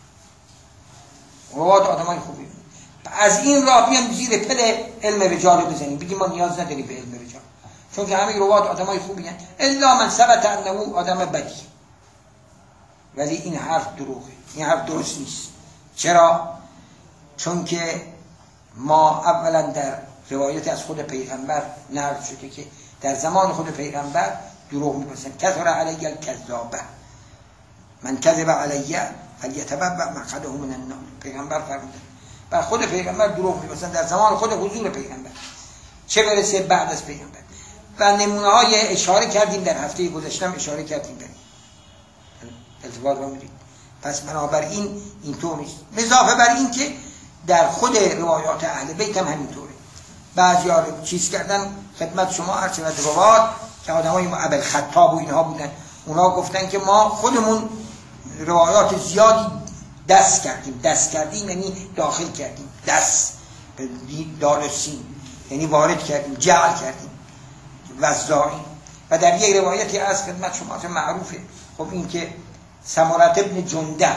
روات آدمای خوبی بودن. از این راه بیان زیر پل علم رجال رو بزنیم، بگیم ما نیاز نداریم به علم رجال چون که همه روات آدمای خوبی هستند الا من ثبت انه آدم بدی. ولی این حرف دروغه، این حرف درست نیست. چرا؟ چون که ما اولا در روایت از خود پیغمبر نقل شده که در زمان خود پیغمبر دروغ می‌گفتند. کثر علی الکذابه من کذب علی فلیتبوأ مقعده من النار. پیغمبر فرمودند و خود پیغمبر دروغ می‌گفتند در زمان خود حضور پیغمبر، چه برسه بعد از پیغمبر. و نمونه‌های اشاره کردیم در هفته گذشته، اشاره کردیم بریم التفات بمونید. پس بنابراین اینطور نیست. اضافه بر این که در خود روایات اهل بیت هم همینطوره. بعضی‌ها رو چیز کردن خدمت شما عرض شود روات که آدمای ابوالخطاب و اینها بودن، اونا گفتن که ما خودمون روایات زیادی دست کردیم. دست کردیم یعنی داخل کردیم، دست به دال و سین یعنی وارد کردیم، جعل کردیم وزاعی. و در یک روایتی از خدمت شما معروفه. خب این که سمرة ابن جندب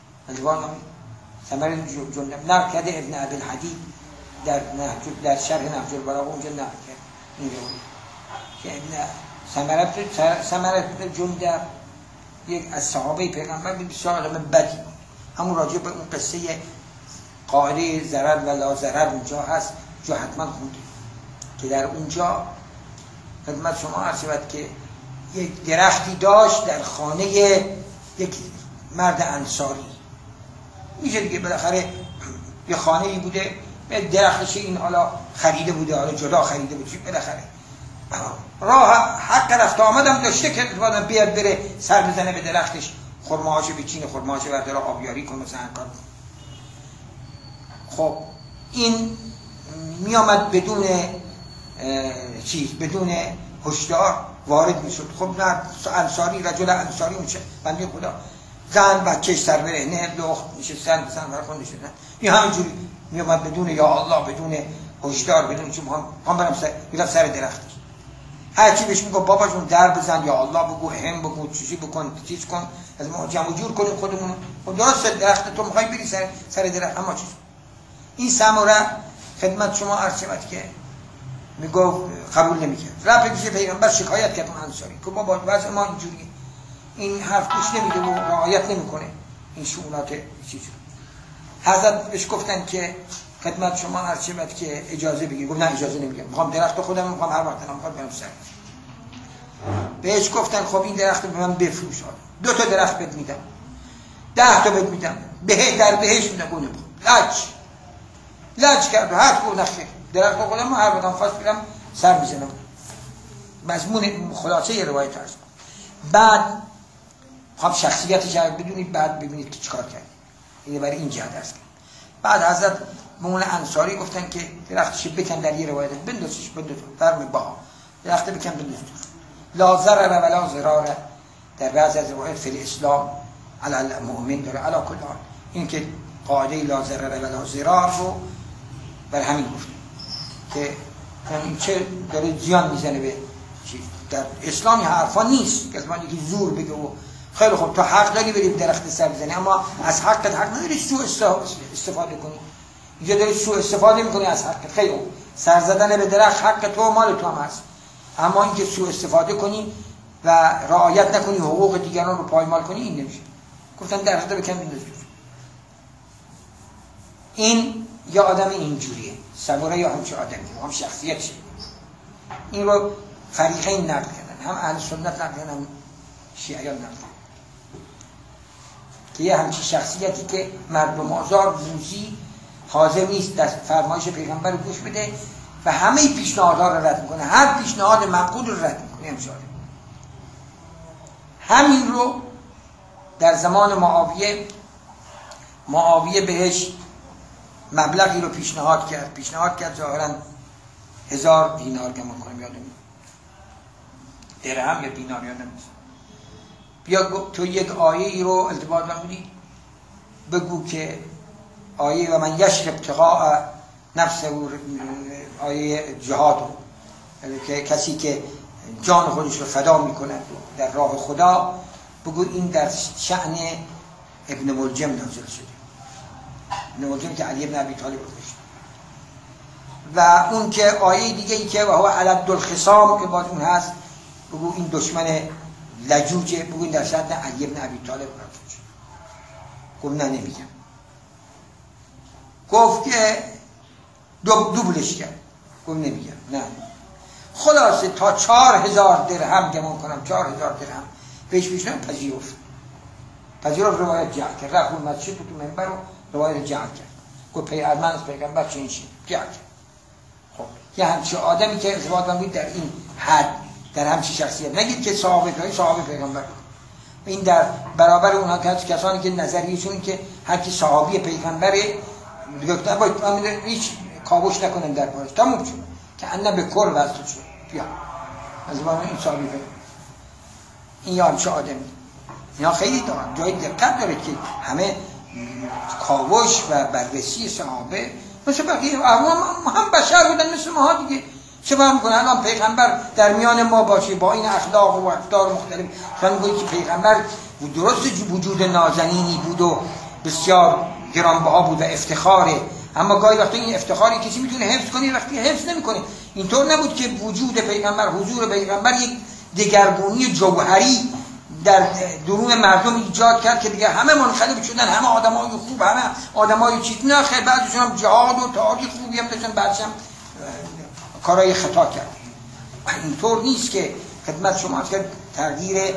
سمرة ابن جندب نقل کرده ابن ابی الحدید در در شرح نهج البلاغه اونجا نقل کرد این روایت که ابن سمرة ابن جندب یک از صحابه پیغمبر بسیار آدم بدی بود. همون راجع به اون قصه قاعده ضرر و لا ضرر اونجا هست، جو حتما خونده که در اونجا خدمت شما عرض شود که یک درختی داشت در خانه یک مرد انصاری. میشه دیگه بالاخره یه خانه ای بوده، درختش این حالا خریده بوده، حالا جدا خریده بوده، بالاخره راه حق رفت آمدم داشته که اتفاقا بیاد بره سر بزنه به درختش، خرماهاشو بچینه، خرماهاشو برداره آبیاری کنه، مثلا کار. خب این میامد بدون چیز، بدون هشدار وارد میشد. خب نه انصاری، رجل انصاری میشه بنده خدا، زن بچه‌ش سر برهنه، دخت نشستن مثلا فرخونده شدن، این همینجوری میامد بدون یا الله، بدون هشدار، بدون چون هم برم سر میرم سر درختش. هر چی بهش میگه بابا جون در بزن، یا الله بگو، هم بگو، چیزی بکن، چیز کن، از ما جمع جور کنیم خودمون. خب درست درخت تو میخوای بری سر سر درخت، اما چیز این سمره خدمت شما عرض شود که میگو قبول نمیکرد. رفت پیش پیغمبر شکایت کرد اون انصاری که بابا وضع ما اینجوریه، این حرف گوش نمیده و رعایت نمیکنه این شؤونات چیز. حضرت بهش گفتن که خدمت شما عرض شود که اجازه بگیر. گفت نه اجازه نمیگم، میخوام درخت خودم، میخوام هر وقت دلم میخواد برم سر. بهش گفتن خب این درخت به من بفروش، دو تا درخت بهت میدم، ده تا بهت میدم، به در بهش میدم. گونه لج لج کرد و حرف گفت نخیر، درخت خودم هر وقت فاس میرم سر میزنم. مضمون خلاصه روایت هست. بعد خب شخصیتش رو بدونید، بعد ببینید که چیکار کرد. این برای این جهت است. بعد حضرت مون انصاری گفتن که درختش بکن، در یه روایت بندازش بنداز فرم با درخت بکن بنداز. لا ضرر ولا ضرار در بعضی از روایات فی الاسلام علی المؤمن داره علی کل حال. این که قاعده لا ضرر ولا ضرار رو بر همین گفت که این چه داره زیان میزنه به چی. در اسلامی حرفا نیست که از من یکی زور بگه و خیلی خوب تو حق داری بری درخت سر بزنی، اما از حقت حق نداری سوء استفاده کنی. اینجا داری سوء استفاده میکنی از حقت. خیلی خوب سر زدن به درخت حق تو مال تو هم هست، اما اینکه سوء استفاده کنی و رعایت نکنی، حقوق دیگران رو پایمال کنی، این نمیشه. گفتن درخت بکن بنداز دور. این یا آدم اینجوریه، صبوره یا همچه آدمی، هم شخصیتشه. این رو فریقین نقل کردن، هم اهل سنت نقل کردن، هم شیعیان نقل کردن که یه همچی شخصیتی که مردم آزار، بوزی حاضر نیست در فرمایش پیغمبر رو گوش بده و همه پیشنهادها رو رد میکنه، هر پیشنهاد معقول رو رد میکنه. امشاره همین رو در زمان معاویه معاویه بهش مبلغی رو پیشنهاد کرد پیشنهاد کرد ظاهرا هزار دینار گمان کنم، یادم درهم یا دینار یادم نیست. بیا تو یک آیه ای رو التباط نمودی بگو که آیه و من یشر ابتغاء نفسه، آیه جهاد رو که کسی که جان خودش رو فدا میکنه در راه خدا، بگو این در شأن ابن ملجم نازل شده. ابن ملجم که علی ابن ابی طالب رو کشت. و اون که آیه دیگه ای که و هو علد الخصام که باز اون هست، بگو این دشمن لجوجه، بگو این در شأن علی ابن ابی طالب رو کشت. گفت نه نمیگم. گفت که دوبلش کرد، گفت نمیگم نه. خلاصه تا چهار هزار درهم گمان کنم چهار هزار درهم پیش پیشنهاد پذیرفت. پذیرفت روایت جعل کرد، رفت اون مسجد تو منبر رو روایت جعل کرد. گفت پی ارمن از پیغمبر چه این چی جعل کرد. خب یه همچه آدمی که ارتباط من بود در این حد، در همچه شخصیت، نگید که صحابه پیغمبر صحابه پیغمبر، این در برابر اونها کسانی که نظریشون که هر کی صحابی پیغمبره گفتن باید هیچ کاوش نکنن در بارش، تموم شد که انه به کل وصل شد. بیا از زمان این صحابی پیغمبر، این یا همچه آدمی، اینا خیلی دارن جای دقت داره که همه کاوش و بررسی صحابه مثل بقیه هم بشر بودن مثل ما دیگه. چه باید میکنه الان پیغمبر در میان ما باشه با این اخلاق و رفتار مختلف، چون میگوید که پیغمبر درست وجود نازنینی بود و بسیار گرانبها بود و افتخاره، اما گاهی وقتا این افتخاری کسی میتونه حفظ کنه وقتی حفظ نمیکنه. اینطور نبود که وجود پیغمبر، حضور پیغمبر یک دگرگونی جوهری در درون مردم ایجاد کرد که دیگه همه منقلب شدن، همه آدمای خوب، همه آدمای چیز، نه خیر بعضیشون هم جهاد و تاریخ خوبی هم داشتن، بعدش هم کارهای خطا کرد. اینطور نیست که خدمت شما که تغییر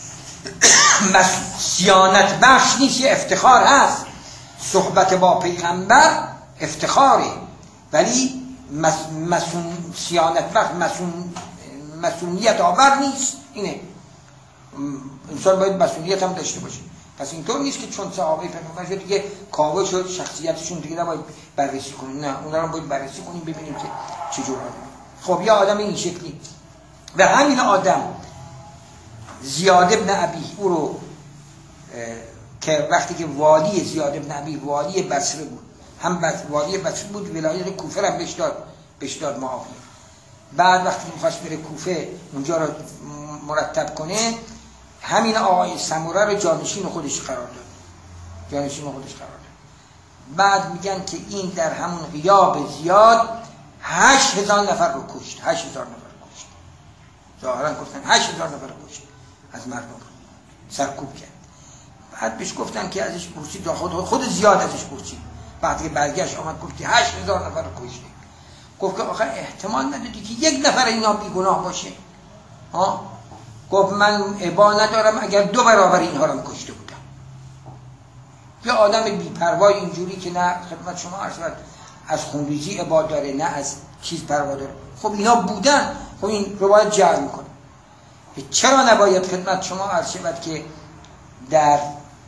سیانت بخش نیست، یه افتخار هست. صحبت با پیغمبر افتخاره، ولی مسون سیانت بخش مسون مسئولیت آور نیست. اینه انسان باید مسئولیت هم داشته باشه. پس اینطور نیست که چون صحابه پیغمبر شد دیگه کاوش و شخصیتشون دیگه نباید بررسی کنیم، نه اونا رو باید بررسی کنیم ببینیم که چجور آدم. خب یا آدم این شکلی و همین آدم زیاد ابن ابی او رو که وقتی که والی زیاد ابن ابی والی بصره بود، هم والی بصره بود، ولایت کوفه هم بهش داد بهش داد معاویه. بعد وقتی می‌خواست بره کوفه اونجا رو مرتب کنه، همین آقای سموره رو جانشین خودش قرار داد. جانشین خودش قرار داد. بعد میگن که این در همون غیاب زیاد هشت هزار نفر رو کشت. هشت هزار نفر رو کشت. ظاهرا گفتن هشت هزار نفر رو کشت از مردم رو سرکوب کرد. بعد بهش گفتن که ازش پرسید، خود خود زیاد ازش پرسید. بعد که برگشت آمد گفت که هشت هزار نفر رو کشت. گفت که آخه احتمال ندادی که یک نفر اینا بیگناه باشه. ها؟ گفت من ابا ندارم اگر دو برابر اینها رو کشته بودم. یه آدم بی‌پروا اینجوری که نه خدمت شما عرض کرد از خونریزی ابا داره نه از چیز پروا داره. خب اینا بودن، خب این روایت جعل میکنه. چرا نباید خدمت شما عرض شود که در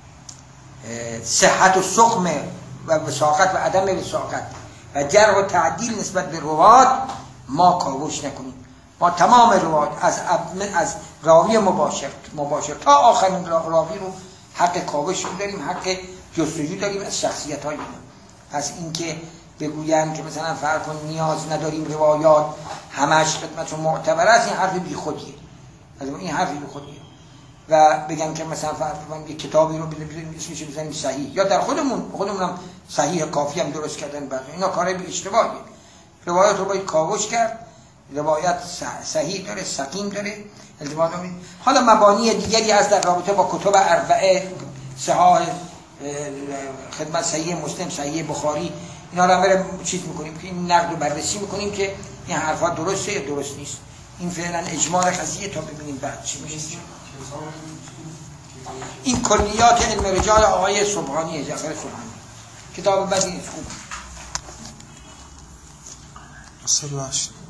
صحت و سقم و وثاقت و عدم وثاقت و جرح و تعدیل نسبت به روایت ما کاوش نکنیم. ما تمام روایت از از راوی مباشر مباشر تا آخرین راوی رو حق کاوش داریم، حق جستجو داریم از شخصیت های اینا. پس اینکه بگویم که مثلا فرق کن نیاز نداریم روایات همش خدمتشون معتبر است، این حرف بی خودیه. از این حرف بی خودیه. و بگم که مثلا فرض کنیم یک کتابی رو بزنیم اسمش بزنیم صحیح، یا در خودمون خودمون هم صحیح کافی هم درست کردن، بعد اینا کارهای بی اشتباهیه. روایت رو باید کاوش کرد، روایت صحیح داره، سقیم داره، التماس داره. حالا مبانی دیگری از در رابطه با کتب اربعه، صحاح خدمت صحیح مسلم، صحیح بخاری، اینا رو برای چیز میکنیم که این نقد و بررسی میکنیم که این حرفا درسته یا درست نیست. این فعلا اجمال قضیه تا ببینیم بعد چی میشه. این کلیات علم رجال آقای سبحانی، جعفر سبحانی، کتاب بدی نیست، خوب
صد و هشت